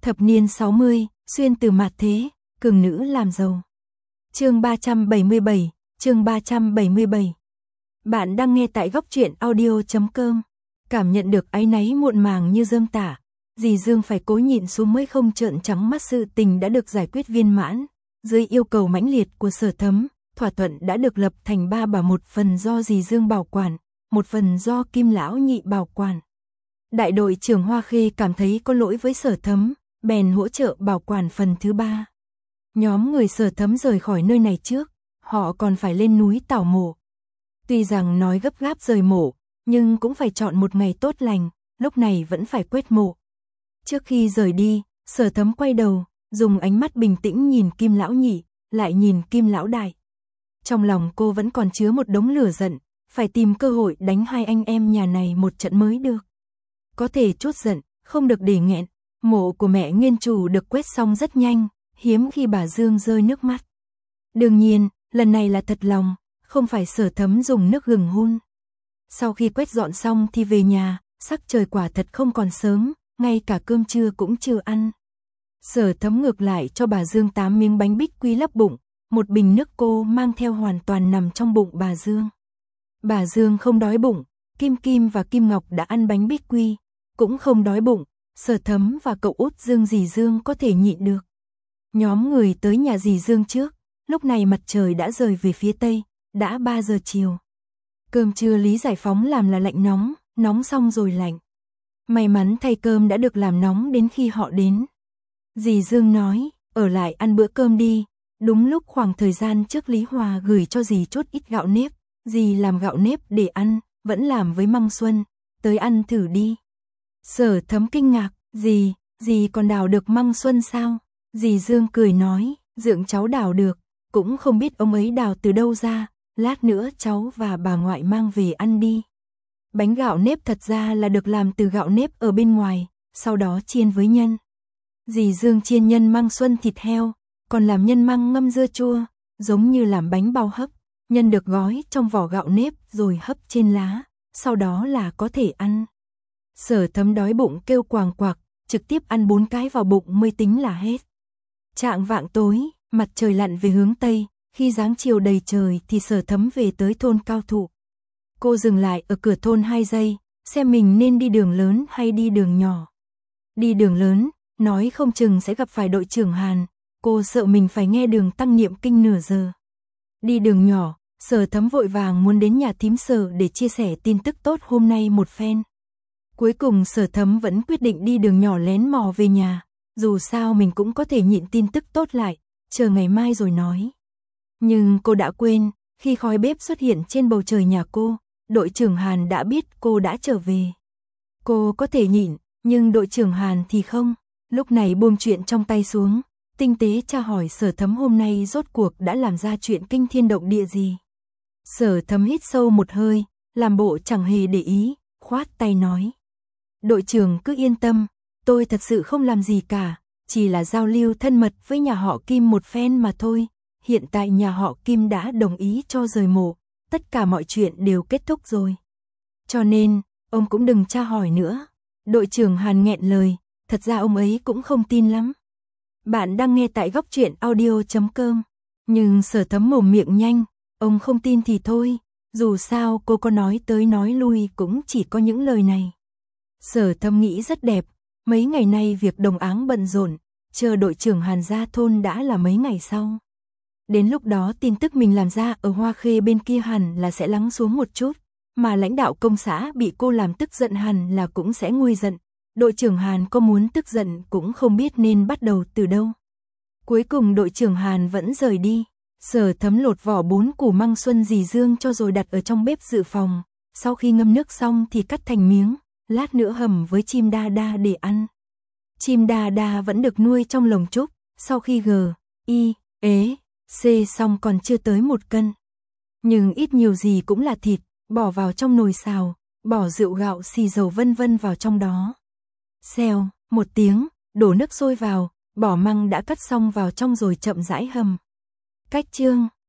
Thập niên 60, xuyên từ mạt thế, cường nữ làm giàu. Chương 377, chương 377. Bạn đang nghe tại góc truyện audio.com. Cảm nhận được áy náy muộn màng như rơm tả, dì Dương phải cố nhịn xuống mới không trợn trắng mắt. Sự tình đã được giải quyết viên mãn. Dưới yêu cầu mãnh liệt của Sở Thấm, thỏa thuận đã được lập thành 3 bà, một phần do dì Dương bảo quản, một phần do Kim lão nhị bảo quản. Đại đội trưởng Hoa Khê cảm thấy có lỗi với Sở Thấm, bèn hỗ trợ bảo quản phần thứ 3. Nhóm người Sở Thấm rời khỏi nơi này trước, họ còn phải lên núi tảo mộ. Tuy rằng nói gấp gáp rời mộ, nhưng cũng phải chọn một ngày tốt lành, lúc này vẫn phải quét mộ. Trước khi rời đi, Sở Thấm quay đầu, dùng ánh mắt bình tĩnh nhìn Kim lão nhị, lại nhìn Kim lão đại. Trong lòng cô vẫn còn chứa một đống lửa giận, phải tìm cơ hội đánh hai anh em nhà này một trận mới được. Có thể trút giận, không được để nghẹn. Mộ của mẹ nguyên chủ được quét xong rất nhanh, hiếm khi bà Dương rơi nước mắt. Đương nhiên, lần này là thật lòng, không phải Sở Thấm dùng nước gừng hun. Sau khi quét dọn xong thì về nhà, sắc trời quả thật không còn sớm, ngay cả cơm trưa cũng chưa ăn. Sở Thấm ngược lại cho bà Dương 8 miếng bánh bích quy lấp bụng, một bình nước cô mang theo hoàn toàn nằm trong bụng bà Dương. Bà Dương không đói bụng, Kim Kim và Kim Ngọc đã ăn bánh bích quy, cũng không đói bụng. Sở Thấm và cậu út Dương dì Dương có thể nhịn được. Nhóm người tới nhà dì Dương trước, lúc này mặt trời đã rời về phía tây, đã 3 giờ chiều. Cơm trưa Lý Giải Phóng làm là lạnh nóng, nóng xong rồi lạnh. May mắn thay cơm đã được làm nóng đến khi họ đến. Dì Dương nói, ở lại ăn bữa cơm đi. Đúng lúc khoảng thời gian trước Lý Hòa gửi cho dì chút ít gạo nếp, dì làm gạo nếp để ăn, vẫn làm với măng xuân, tới ăn thử đi. Sở Thấm kinh ngạc, dì còn đào được măng xuân sao? Dì Dương cười nói, dượng cháu đào được, cũng không biết ông ấy đào từ đâu ra, lát nữa cháu và bà ngoại mang về ăn đi. Bánh gạo nếp thật ra là được làm từ gạo nếp ở bên ngoài, sau đó chiên với nhân. Dì Dương chiên nhân măng xuân thịt heo, còn làm nhân măng ngâm dưa chua, giống như làm bánh bao hấp, nhân được gói trong vỏ gạo nếp rồi hấp trên lá, sau đó là có thể ăn. Sở Thấm đói bụng kêu quàng quạc, trực tiếp ăn 4 cái vào bụng mới tính là hết. Chạng vạng tối, mặt trời lặn về hướng tây, khi dáng chiều đầy trời thì Sở Thấm về tới thôn Cao Thụ. Cô dừng lại ở cửa thôn 2 giây, xem mình nên đi đường lớn hay đi đường nhỏ. Đi đường lớn, nói không chừng sẽ gặp phải đội trưởng Hàn, cô sợ mình phải nghe đường tăng niệm kinh nửa giờ. Đi đường nhỏ, Sở Thấm vội vàng muốn đến nhà thím Sở để chia sẻ tin tức tốt hôm nay một phen. Cuối cùng Sở Thấm vẫn quyết định đi đường nhỏ lén mò về nhà, dù sao mình cũng có thể nhịn tin tức tốt lại, chờ ngày mai rồi nói. Nhưng cô đã quên, khi khói bếp xuất hiện trên bầu trời nhà cô, đội trưởng Hàn đã biết cô đã trở về. Cô có thể nhịn, nhưng đội trưởng Hàn thì không. Lúc này buông chuyện trong tay xuống, tinh tế tra hỏi Sở Thấm hôm nay rốt cuộc đã làm ra chuyện kinh thiên động địa gì. Sở Thấm hít sâu một hơi, làm bộ chẳng hề để ý, khoát tay nói. Đội trưởng cứ yên tâm, tôi thật sự không làm gì cả, chỉ là giao lưu thân mật với nhà họ Kim một phen mà thôi. Hiện tại nhà họ Kim đã đồng ý cho rời mộ, tất cả mọi chuyện đều kết thúc rồi. Cho nên, ông cũng đừng tra hỏi nữa. Đội trưởng Hàn nghẹn lời, thật ra ông ấy cũng không tin lắm. Bạn đang nghe tại góc truyện audio.com. Nhưng Sở Thấm mồm miệng nhanh, ông không tin thì thôi, dù sao cô có nói tới nói lui cũng chỉ có những lời này. Sở Thấm nghĩ rất đẹp, mấy ngày nay việc đồng áng bận rộn, chờ đội trưởng Hàn ra thôn đã là mấy ngày sau. Đến lúc đó tin tức mình làm ra ở Hoa Khê bên kia hẳn là sẽ lắng xuống một chút, mà lãnh đạo công xã bị cô làm tức giận hẳn là cũng sẽ nguôi giận. Đội trưởng Hàn có muốn tức giận cũng không biết nên bắt đầu từ đâu. Cuối cùng đội trưởng Hàn vẫn rời đi. Sở Thấm lột vỏ 4 củ măng xuân dì Dương cho rồi đặt ở trong bếp dự phòng. Sau khi ngâm nước xong thì cắt thành miếng, lát nữa hầm với chim đa đa để ăn. Chim đa đa vẫn được nuôi trong lồng trúc, sau khi C xong còn chưa tới 1 cân. Nhưng ít nhiều gì cũng là thịt, bỏ vào trong nồi xào, bỏ rượu gạo xì dầu vân vân vào trong đó. Xèo, 1 tiếng, đổ nước sôi vào, bỏ măng đã cắt xong vào trong rồi chậm rãi hầm. Cách chương